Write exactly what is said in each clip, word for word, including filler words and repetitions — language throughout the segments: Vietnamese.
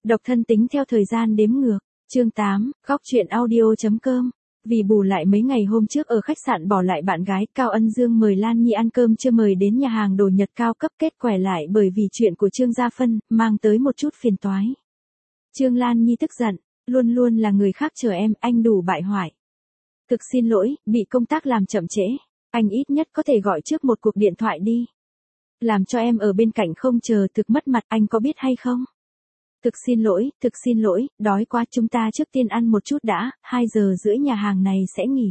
Độc thân tính theo thời gian đếm ngược. Chương tám, góc truyện audio.com. Vì bù lại mấy ngày hôm trước ở khách sạn bỏ lại bạn gái, Cao Ân Dương mời Lan Nhi ăn cơm chưa mời đến nhà hàng đồ Nhật cao cấp, kết quẻ lại bởi vì chuyện của Trương Gia Phân, mang tới một chút phiền toái. Trương Lan Nhi tức giận, luôn luôn là người khác chờ em, anh đủ bại hoại. Thực xin lỗi, bị công tác làm chậm trễ, anh ít nhất có thể gọi trước một cuộc điện thoại đi. Làm cho em ở bên cạnh không chờ thực mất mặt, anh có biết hay không? Thực xin lỗi, thực xin lỗi, đói quá, chúng ta trước tiên ăn một chút đã, hai giờ rưỡi nhà hàng này sẽ nghỉ.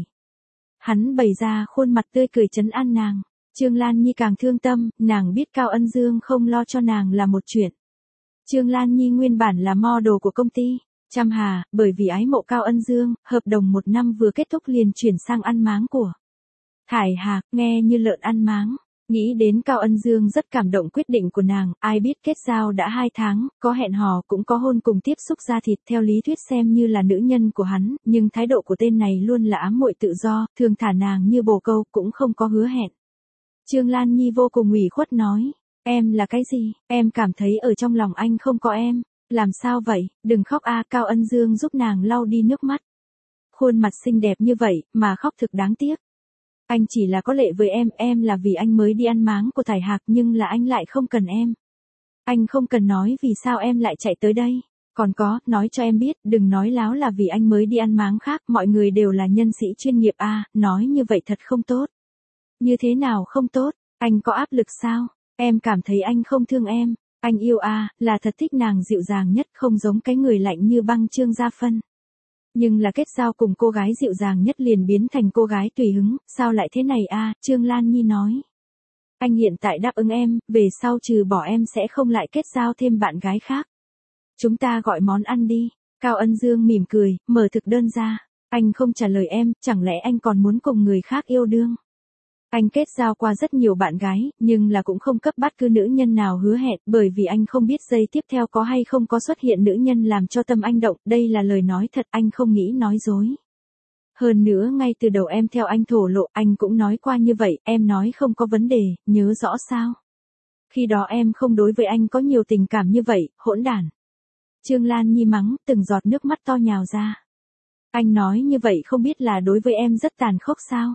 Hắn bày ra khuôn mặt tươi cười trấn an nàng. Trương Lan Nhi càng thương tâm, nàng biết Cao Ân Dương không lo cho nàng là một chuyện. Trương Lan Nhi nguyên bản là model của công ty Trăm Hà, bởi vì ái mộ Cao Ân Dương, hợp đồng một năm vừa kết thúc liền chuyển sang ăn máng của Thải Hạc, nghe như lợn ăn máng. Nghĩ đến Cao Ân Dương rất cảm động quyết định của nàng, ai biết kết giao đã hai tháng, có hẹn hò cũng có hôn cùng tiếp xúc da thịt, theo lý thuyết xem như là nữ nhân của hắn, nhưng thái độ của tên này luôn là ám muội tự do, thường thả nàng như bồ câu, cũng không có hứa hẹn. Trương Lan Nhi vô cùng ủy khuất nói, em là cái gì, em cảm thấy ở trong lòng anh không có em, làm sao vậy, đừng khóc a. Cao Ân Dương giúp nàng lau đi nước mắt. Khuôn mặt xinh đẹp như vậy, mà khóc thực đáng tiếc. Anh chỉ là có lệ với em, em là vì anh mới đi ăn máng của Thải Hạc nhưng là anh lại không cần em. Anh không cần nói vì sao em lại chạy tới đây. Còn có, nói cho em biết, đừng nói láo là vì anh mới đi ăn máng khác, mọi người đều là nhân sĩ chuyên nghiệp a, à, nói như vậy thật không tốt. Như thế nào không tốt, anh có áp lực sao? Em cảm thấy anh không thương em, anh yêu a, à, là thật thích nàng dịu dàng nhất, không giống cái người lạnh như băng Trương Gia Phân. Nhưng là kết giao cùng cô gái dịu dàng nhất liền biến thành cô gái tùy hứng, sao lại thế này a? Trương Lan Nhi nói. Anh hiện tại đáp ứng em, về sau trừ bỏ em sẽ không lại kết giao thêm bạn gái khác. Chúng ta gọi món ăn đi. Cao Ân Dương mỉm cười, mở thực đơn ra. Anh không trả lời em, chẳng lẽ anh còn muốn cùng người khác yêu đương? Anh kết giao qua rất nhiều bạn gái, nhưng là cũng không cấp bất cứ nữ nhân nào hứa hẹn, bởi vì anh không biết giây tiếp theo có hay không có xuất hiện nữ nhân làm cho tâm anh động, đây là lời nói thật, anh không nghĩ nói dối. Hơn nữa ngay từ đầu em theo anh thổ lộ, anh cũng nói qua như vậy, em nói không có vấn đề, nhớ rõ sao? Khi đó em không đối với anh có nhiều tình cảm như vậy, hỗn đản. Trương Lan Nhi mắng, từng giọt nước mắt to nhào ra. Anh nói như vậy không biết là đối với em rất tàn khốc sao?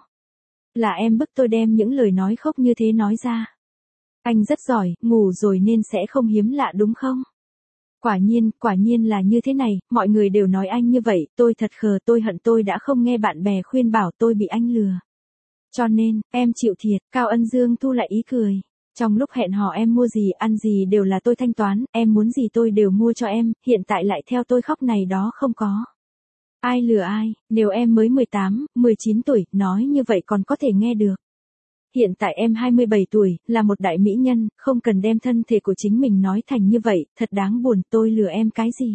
Là em bức tôi đem những lời nói khóc như thế nói ra. Anh rất giỏi, ngủ rồi nên sẽ không hiếm lạ đúng không? Quả nhiên, quả nhiên là như thế này, mọi người đều nói anh như vậy, tôi thật khờ, tôi hận tôi đã không nghe bạn bè khuyên bảo tôi bị anh lừa. Cho nên, em chịu thiệt. Cao Ân Dương thu lại ý cười. Trong lúc hẹn hò em mua gì, ăn gì đều là tôi thanh toán, em muốn gì tôi đều mua cho em, hiện tại lại theo tôi khóc này đó không có. Ai lừa ai, nếu em mới mười tám, mười chín tuổi, nói như vậy còn có thể nghe được. Hiện tại em hai mươi bảy tuổi, là một đại mỹ nhân, không cần đem thân thể của chính mình nói thành như vậy, thật đáng buồn, tôi lừa em cái gì?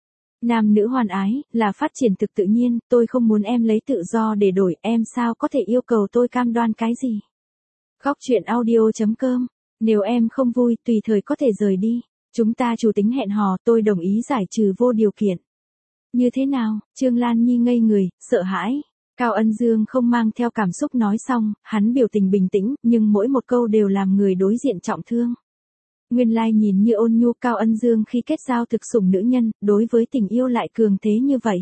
Nam nữ hoàn ái, là phát triển thực tự nhiên, tôi không muốn em lấy tự do để đổi, em sao có thể yêu cầu tôi cam đoan cái gì? Góc truyện audio.com, nếu em không vui, tùy thời có thể rời đi. Chúng ta chủ tính hẹn hò, tôi đồng ý giải trừ vô điều kiện. Như thế nào? Trương Lan Nhi ngây người, sợ hãi. Cao Ân Dương không mang theo cảm xúc nói xong, hắn biểu tình bình tĩnh, nhưng mỗi một câu đều làm người đối diện trọng thương. Nguyên lai nhìn như ôn nhu Cao Ân Dương khi kết giao thực sủng nữ nhân, đối với tình yêu lại cường thế như vậy.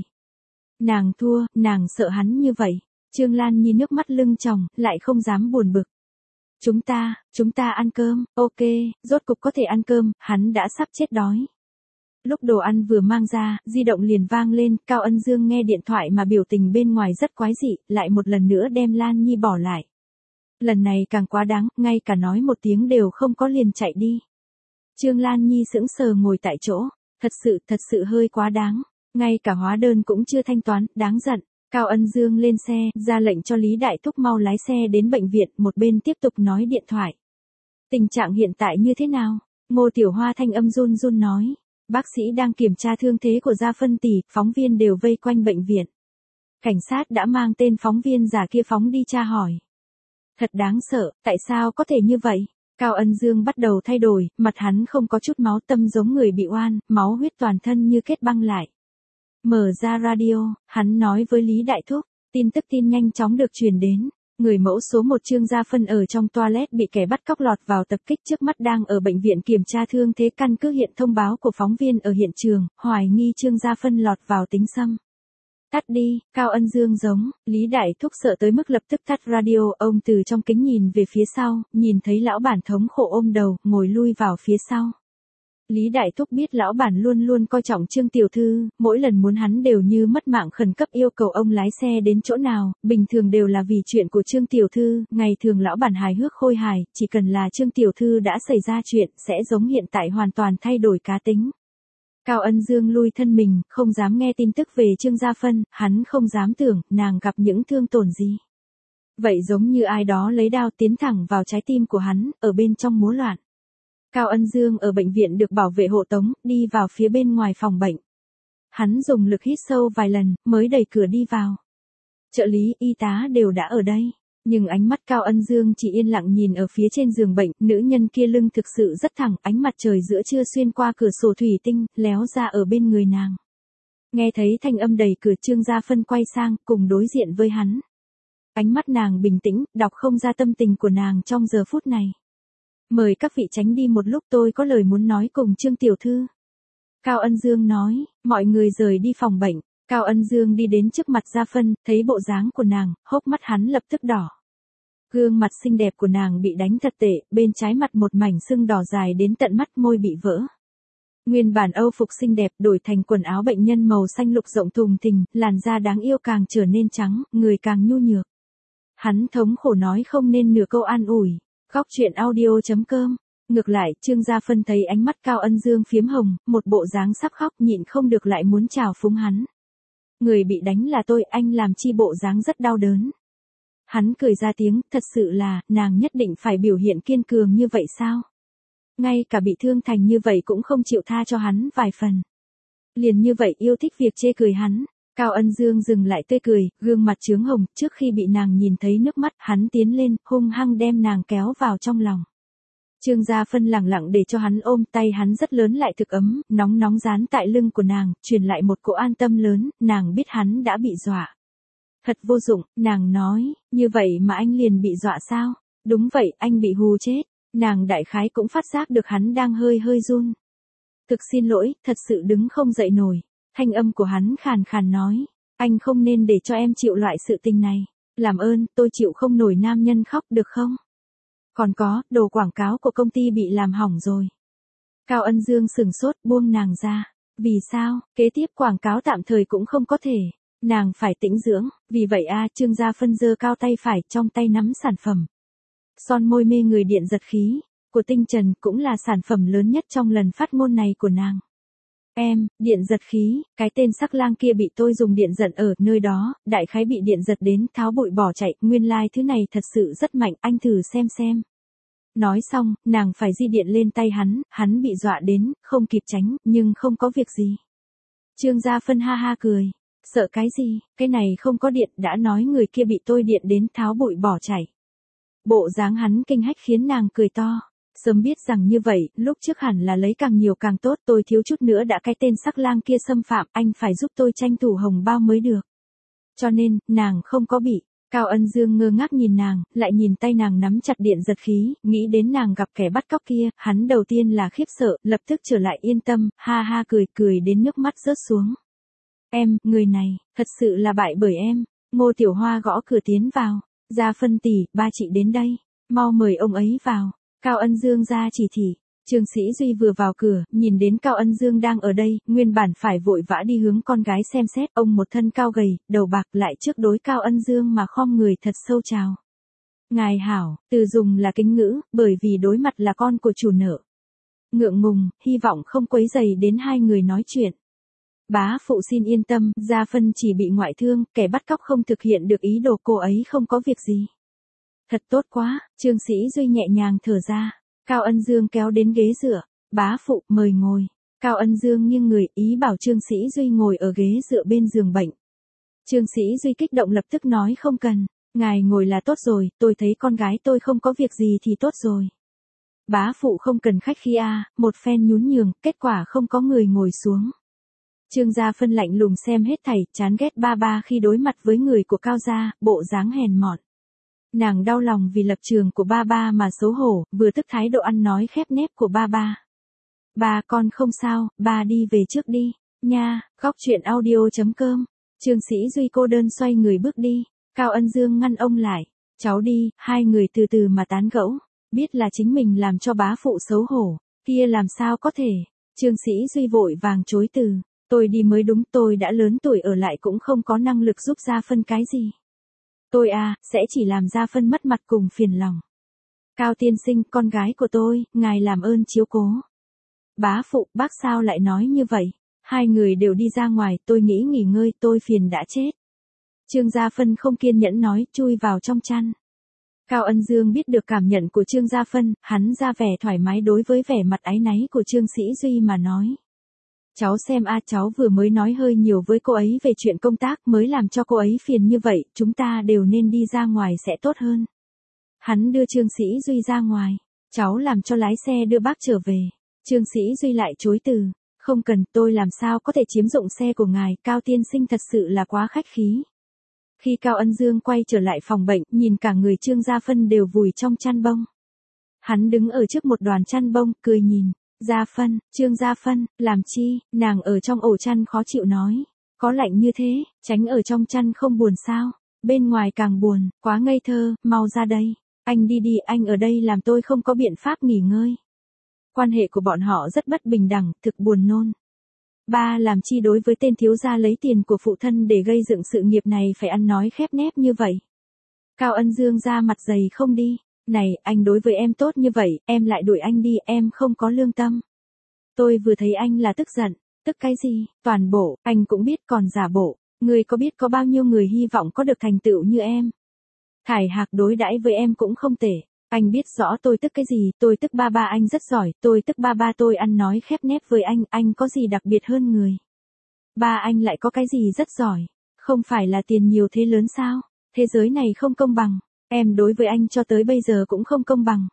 Nàng thua, nàng sợ hắn như vậy. Trương Lan Nhi nước mắt lưng tròng, lại không dám buồn bực. Chúng ta, chúng ta ăn cơm, ok, rốt cục có thể ăn cơm, hắn đã sắp chết đói. Lúc đồ ăn vừa mang ra, di động liền vang lên, Cao Ân Dương nghe điện thoại mà biểu tình bên ngoài rất quái dị, lại một lần nữa đem Lan Nhi bỏ lại. Lần này càng quá đáng, ngay cả nói một tiếng đều không có liền chạy đi. Trương Lan Nhi sững sờ ngồi tại chỗ, thật sự, thật sự hơi quá đáng, ngay cả hóa đơn cũng chưa thanh toán, đáng giận. Cao Ân Dương lên xe, ra lệnh cho Lý Đại Thúc mau lái xe đến bệnh viện, một bên tiếp tục nói điện thoại. Tình trạng hiện tại như thế nào? Ngô Tiểu Hoa thanh âm run run nói. Bác sĩ đang kiểm tra thương thế của Gia Phân tỷ, phóng viên đều vây quanh bệnh viện. Cảnh sát đã mang tên phóng viên giả kia phóng đi tra hỏi. Thật đáng sợ, tại sao có thể như vậy? Cao Ân Dương bắt đầu thay đổi, mặt hắn không có chút máu, tâm giống người bị oan, máu huyết toàn thân như kết băng lại. Mở ra radio, hắn nói với Lý Đại Thúc, tin tức tin nhanh chóng được truyền đến. Người mẫu số một Trương Gia Phân ở trong toilet bị kẻ bắt cóc lọt vào tập kích, trước mắt đang ở bệnh viện kiểm tra thương thế. Căn cứ hiện thông báo của phóng viên ở hiện trường, hoài nghi Trương Gia Phân lọt vào tính xâm. Tắt đi, Cao Ân Dương giống, Lý Đại Thúc sợ tới mức lập tức tắt radio. Ông từ trong kính nhìn về phía sau, nhìn thấy lão bản thống khổ ôm đầu, ngồi lui vào phía sau. Lý Đại Thúc biết lão bản luôn luôn coi trọng Trương tiểu thư, mỗi lần muốn hắn đều như mất mạng khẩn cấp yêu cầu ông lái xe đến chỗ nào, bình thường đều là vì chuyện của Trương tiểu thư, ngày thường lão bản hài hước khôi hài, chỉ cần là Trương tiểu thư đã xảy ra chuyện, sẽ giống hiện tại hoàn toàn thay đổi cá tính. Cao Ân Dương lui thân mình, không dám nghe tin tức về Trương Gia Phân, hắn không dám tưởng nàng gặp những thương tổn gì. Vậy giống như ai đó lấy đao tiến thẳng vào trái tim của hắn, ở bên trong múa loạn. Cao Ân Dương ở bệnh viện được bảo vệ hộ tống, đi vào phía bên ngoài phòng bệnh. Hắn dùng lực hít sâu vài lần, mới đẩy cửa đi vào. Trợ lý, y tá đều đã ở đây. Nhưng ánh mắt Cao Ân Dương chỉ yên lặng nhìn ở phía trên giường bệnh, nữ nhân kia lưng thực sự rất thẳng, ánh mặt trời giữa trưa xuyên qua cửa sổ thủy tinh, léo ra ở bên người nàng. Nghe thấy thanh âm đẩy cửa, Trương Gia Phân quay sang, cùng đối diện với hắn. Ánh mắt nàng bình tĩnh, đọc không ra tâm tình của nàng trong giờ phút này. Mời các vị tránh đi một lúc, tôi có lời muốn nói cùng Trương tiểu thư. Cao Ân Dương nói, mọi người rời đi phòng bệnh. Cao Ân Dương đi đến trước mặt Gia Phân, thấy bộ dáng của nàng, hốc mắt hắn lập tức đỏ. Gương mặt xinh đẹp của nàng bị đánh thật tệ, bên trái mặt một mảnh sưng đỏ dài đến tận mắt, môi bị vỡ. Nguyên bản âu phục xinh đẹp đổi thành quần áo bệnh nhân màu xanh lục rộng thùng thình, làn da đáng yêu càng trở nên trắng, người càng nhu nhược. Hắn thống khổ nói không nên nửa câu an ủi. Góc truyện audio chấm com. Ngược lại, Trương Gia Phân thấy ánh mắt Cao Ân Dương phiếm hồng, một bộ dáng sắp khóc, nhịn không được lại muốn chào phúng hắn. Người bị đánh là tôi, anh làm chi bộ dáng rất đau đớn. Hắn cười ra tiếng, thật sự là, nàng nhất định phải biểu hiện kiên cường như vậy sao? Ngay cả bị thương thành như vậy cũng không chịu tha cho hắn vài phần. Liền như vậy yêu thích việc chê cười hắn. Cao Ân Dương dừng lại tươi cười, gương mặt chướng hồng, trước khi bị nàng nhìn thấy nước mắt, hắn tiến lên, hung hăng đem nàng kéo vào trong lòng. Trương Gia Phân lẳng lặng để cho hắn ôm, tay hắn rất lớn lại thực ấm, nóng nóng dán tại lưng của nàng, truyền lại một cỗ an tâm lớn, nàng biết hắn đã bị dọa. Thật vô dụng, nàng nói, như vậy mà anh liền bị dọa sao? Đúng vậy, anh bị hù chết. Nàng đại khái cũng phát giác được hắn đang hơi hơi run. Thực xin lỗi, thật sự đứng không dậy nổi. Thanh âm của hắn khàn khàn nói, anh không nên để cho em chịu loại sự tình này. Làm ơn, tôi chịu không nổi nam nhân khóc được không? Còn có, đồ quảng cáo của công ty bị làm hỏng rồi. Cao Ân Dương sừng sốt, buông nàng ra. Vì sao, kế tiếp quảng cáo tạm thời cũng không có thể. Nàng phải tĩnh dưỡng, vì vậy a Trương Gia Phân giơ cao tay phải, trong tay nắm sản phẩm. Son môi mê người điện giật khí, của Tinh Trần, cũng là sản phẩm lớn nhất trong lần phát ngôn này của nàng. Em, điện giật khí, cái tên sắc lang kia bị tôi dùng điện giật ở nơi đó, đại khái bị điện giật đến tháo bụi bỏ chạy, nguyên lai like thứ này thật sự rất mạnh, anh thử xem xem. Nói xong, nàng phải di điện lên tay hắn, hắn bị dọa đến, không kịp tránh, nhưng không có việc gì. Trương Gia Phân ha ha cười, sợ cái gì, cái này không có điện, đã nói người kia bị tôi điện đến tháo bụi bỏ chạy. Bộ dáng hắn kinh hách khiến nàng cười to. Sớm biết rằng như vậy, lúc trước hẳn là lấy càng nhiều càng tốt, tôi thiếu chút nữa đã cái tên sắc lang kia xâm phạm, anh phải giúp tôi tranh thủ hồng bao mới được. Cho nên, nàng không có bị. Cao Ân Dương ngơ ngác nhìn nàng, lại nhìn tay nàng nắm chặt điện giật khí, nghĩ đến nàng gặp kẻ bắt cóc kia, hắn đầu tiên là khiếp sợ, lập tức trở lại yên tâm, ha ha cười, cười đến nước mắt rớt xuống. Em, người này, thật sự là bại bởi em. Ngô Tiểu Hoa gõ cửa tiến vào. Gia Phân tỷ, ba chị đến đây, mau mời ông ấy vào. Cao Ân Dương ra chỉ thị. Trương Sĩ Duy vừa vào cửa, nhìn đến Cao Ân Dương đang ở đây, nguyên bản phải vội vã đi hướng con gái xem xét, ông một thân cao gầy, đầu bạc, lại trước đối Cao Ân Dương mà khom người thật sâu chào. Ngài hảo, từ dùng là kính ngữ, bởi vì đối mặt là con của chủ nợ. Ngượng ngùng, hy vọng không quấy rầy đến hai người nói chuyện. Bá phụ xin yên tâm, Gia Phân chỉ bị ngoại thương, kẻ bắt cóc không thực hiện được ý đồ, cô ấy không có việc gì. Thật tốt quá, Trương Sĩ Duy nhẹ nhàng thở ra. Cao Ân Dương kéo đến ghế dựa. Bá phụ, mời ngồi. Cao Ân Dương nghiêng người, ý bảo Trương Sĩ Duy ngồi ở ghế dựa bên giường bệnh. Trương Sĩ Duy kích động lập tức nói không cần. Ngài ngồi là tốt rồi, tôi thấy con gái tôi không có việc gì thì tốt rồi. Bá phụ không cần khách khí a, một phen nhún nhường, kết quả không có người ngồi xuống. Trương Gia Phân lạnh lùng xem hết thảy, chán ghét ba ba khi đối mặt với người của Cao gia, bộ dáng hèn mọn. Nàng đau lòng vì lập trường của ba ba mà xấu hổ, vừa tức thái độ ăn nói khép nép của ba ba. Ba con không sao, ba đi về trước đi, nha, góc chuyện audio chấm com. Trương Sĩ Duy cô đơn xoay người bước đi, Cao Ân Dương ngăn ông lại, cháu đi, hai người từ từ mà tán gẫu, biết là chính mình làm cho bá phụ xấu hổ, kia làm sao có thể, Trương Sĩ Duy vội vàng chối từ, tôi đi mới đúng, tôi đã lớn tuổi ở lại cũng không có năng lực giúp Gia Phân cái gì. Tôi à, sẽ chỉ làm Gia Phân mất mặt cùng phiền lòng. Cao tiên sinh, con gái của tôi, ngài làm ơn chiếu cố. Bá phụ, bác sao lại nói như vậy? Hai người đều đi ra ngoài, tôi nghĩ nghỉ ngơi, tôi phiền đã chết. Trương Gia Phân không kiên nhẫn nói, chui vào trong chăn. Cao Ân Dương biết được cảm nhận của Trương Gia Phân, hắn ra vẻ thoải mái đối với vẻ mặt áy náy của Trương Sĩ Duy mà nói. Cháu xem a, cháu vừa mới nói hơi nhiều với cô ấy về chuyện công tác mới làm cho cô ấy phiền như vậy, chúng ta đều nên đi ra ngoài sẽ tốt hơn. Hắn đưa Trương Sĩ Duy ra ngoài, cháu làm cho lái xe đưa bác trở về. Trương Sĩ Duy lại chối từ, không cần, tôi làm sao có thể chiếm dụng xe của ngài, Cao tiên sinh thật sự là quá khách khí. Khi Cao Ân Dương quay trở lại phòng bệnh, nhìn cả người Trương Gia Phân đều vùi trong chăn bông. Hắn đứng ở trước một đoàn chăn bông, cười nhìn. Gia Phân, Trương Gia Phân, làm chi, nàng ở trong ổ chăn khó chịu nói. Có lạnh như thế, tránh ở trong chăn không buồn sao, bên ngoài càng buồn, quá ngây thơ, mau ra đây. Anh đi đi, anh ở đây làm tôi không có biện pháp nghỉ ngơi. Quan hệ của bọn họ rất bất bình đẳng, thực buồn nôn. Ba làm chi đối với tên thiếu gia lấy tiền của phụ thân để gây dựng sự nghiệp này phải ăn nói khép nép như vậy. Cao Ân Dương ra mặt dày không đi. Này, anh đối với em tốt như vậy, em lại đuổi anh đi, em không có lương tâm. Tôi vừa thấy anh là tức giận, tức cái gì, toàn bộ, anh cũng biết còn giả bộ, người có biết có bao nhiêu người hy vọng có được thành tựu như em. Thải Hạc đối đãi với em cũng không tệ, anh biết rõ tôi tức cái gì, tôi tức ba ba anh rất giỏi, tôi tức ba ba tôi ăn nói khép nép với anh, anh có gì đặc biệt hơn người. Ba anh lại có cái gì rất giỏi, không phải là tiền nhiều thế lớn sao, thế giới này không công bằng. Em đối với anh cho tới bây giờ cũng không công bằng.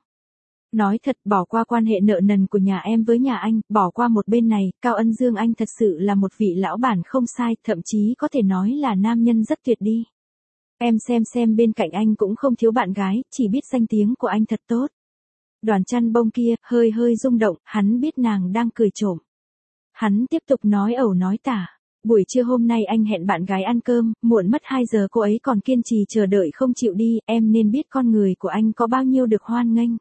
Nói thật, bỏ qua quan hệ nợ nần của nhà em với nhà anh, bỏ qua một bên này, Cao Ân Dương anh thật sự là một vị lão bản không sai, thậm chí có thể nói là nam nhân rất tuyệt đi. Em xem xem bên cạnh anh cũng không thiếu bạn gái, chỉ biết danh tiếng của anh thật tốt. Đoàn chăn bông kia, hơi hơi rung động, hắn biết nàng đang cười trộm. Hắn tiếp tục nói ẩu nói tả. Buổi trưa hôm nay anh hẹn bạn gái ăn cơm, muộn mất hai giờ cô ấy còn kiên trì chờ đợi không chịu đi, em nên biết con người của anh có bao nhiêu được hoan nghênh.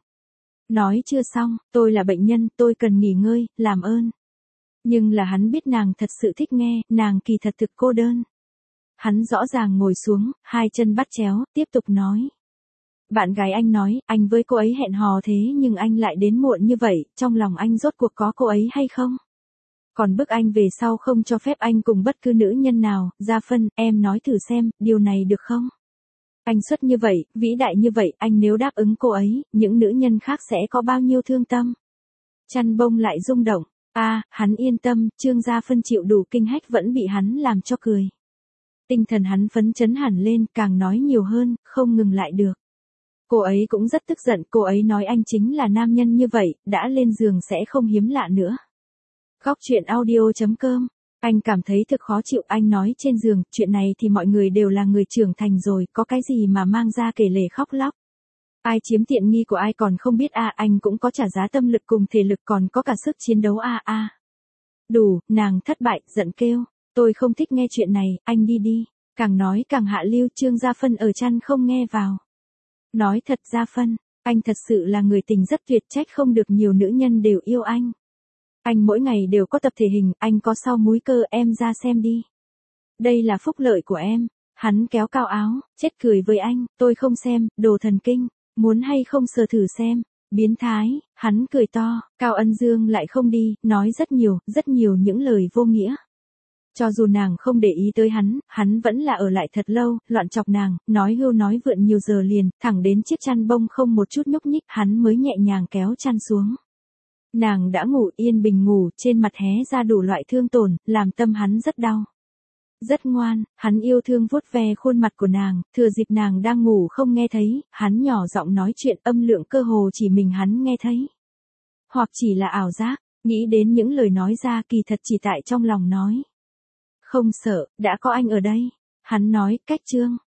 Nói chưa xong, tôi là bệnh nhân, tôi cần nghỉ ngơi, làm ơn. Nhưng là hắn biết nàng thật sự thích nghe, nàng kỳ thật thực cô đơn. Hắn rõ ràng ngồi xuống, hai chân bắt chéo, tiếp tục nói. Bạn gái anh nói, anh với cô ấy hẹn hò thế nhưng anh lại đến muộn như vậy, trong lòng anh rốt cuộc có cô ấy hay không? Còn bức anh về sau không cho phép anh cùng bất cứ nữ nhân nào, Gia Phân, em nói thử xem, điều này được không? Anh xuất như vậy, vĩ đại như vậy, anh nếu đáp ứng cô ấy, những nữ nhân khác sẽ có bao nhiêu thương tâm? Chăn bông lại rung động, a à, hắn yên tâm, Trương Gia Phân chịu đủ kinh hách vẫn bị hắn làm cho cười. Tinh thần hắn phấn chấn hẳn lên, càng nói nhiều hơn, không ngừng lại được. Cô ấy cũng rất tức giận, cô ấy nói anh chính là nam nhân như vậy, đã lên giường sẽ không hiếm lạ nữa. Góc chuyện audio chấm com. Anh cảm thấy thực khó chịu, anh nói trên giường, chuyện này thì mọi người đều là người trưởng thành rồi, có cái gì mà mang ra kể lể khóc lóc. Ai chiếm tiện nghi của ai còn không biết a, à, anh cũng có trả giá tâm lực cùng thể lực còn có cả sức chiến đấu a à, a. À. Đủ, nàng thất bại, giận kêu, tôi không thích nghe chuyện này, anh đi đi. Càng nói càng hạ lưu, Trương Gia Phân ở chăn không nghe vào. Nói thật Gia Phân, anh thật sự là người tình rất tuyệt, trách không được nhiều nữ nhân đều yêu anh. Anh mỗi ngày đều có tập thể hình, anh có sau múi cơ, em ra xem đi. Đây là phúc lợi của em. Hắn kéo cao áo, chết cười với anh, tôi không xem, đồ thần kinh, muốn hay không sờ thử xem. Biến thái, hắn cười to, Cao Ân Dương lại không đi, nói rất nhiều, rất nhiều những lời vô nghĩa. Cho dù nàng không để ý tới hắn, hắn vẫn là ở lại thật lâu, loạn chọc nàng, nói hưu nói vượn nhiều giờ liền, thẳng đến chiếc chăn bông không một chút nhúc nhích, hắn mới nhẹ nhàng kéo chăn xuống. Nàng đã ngủ yên bình ngủ, trên mặt hé ra đủ loại thương tổn, làm tâm hắn rất đau. Rất ngoan, hắn yêu thương vuốt ve khuôn mặt của nàng, thừa dịp nàng đang ngủ không nghe thấy, hắn nhỏ giọng nói chuyện âm lượng cơ hồ chỉ mình hắn nghe thấy. Hoặc chỉ là ảo giác, nghĩ đến những lời nói ra kỳ thật chỉ tại trong lòng nói. Không sợ, đã có anh ở đây. Hắn nói, cách Trương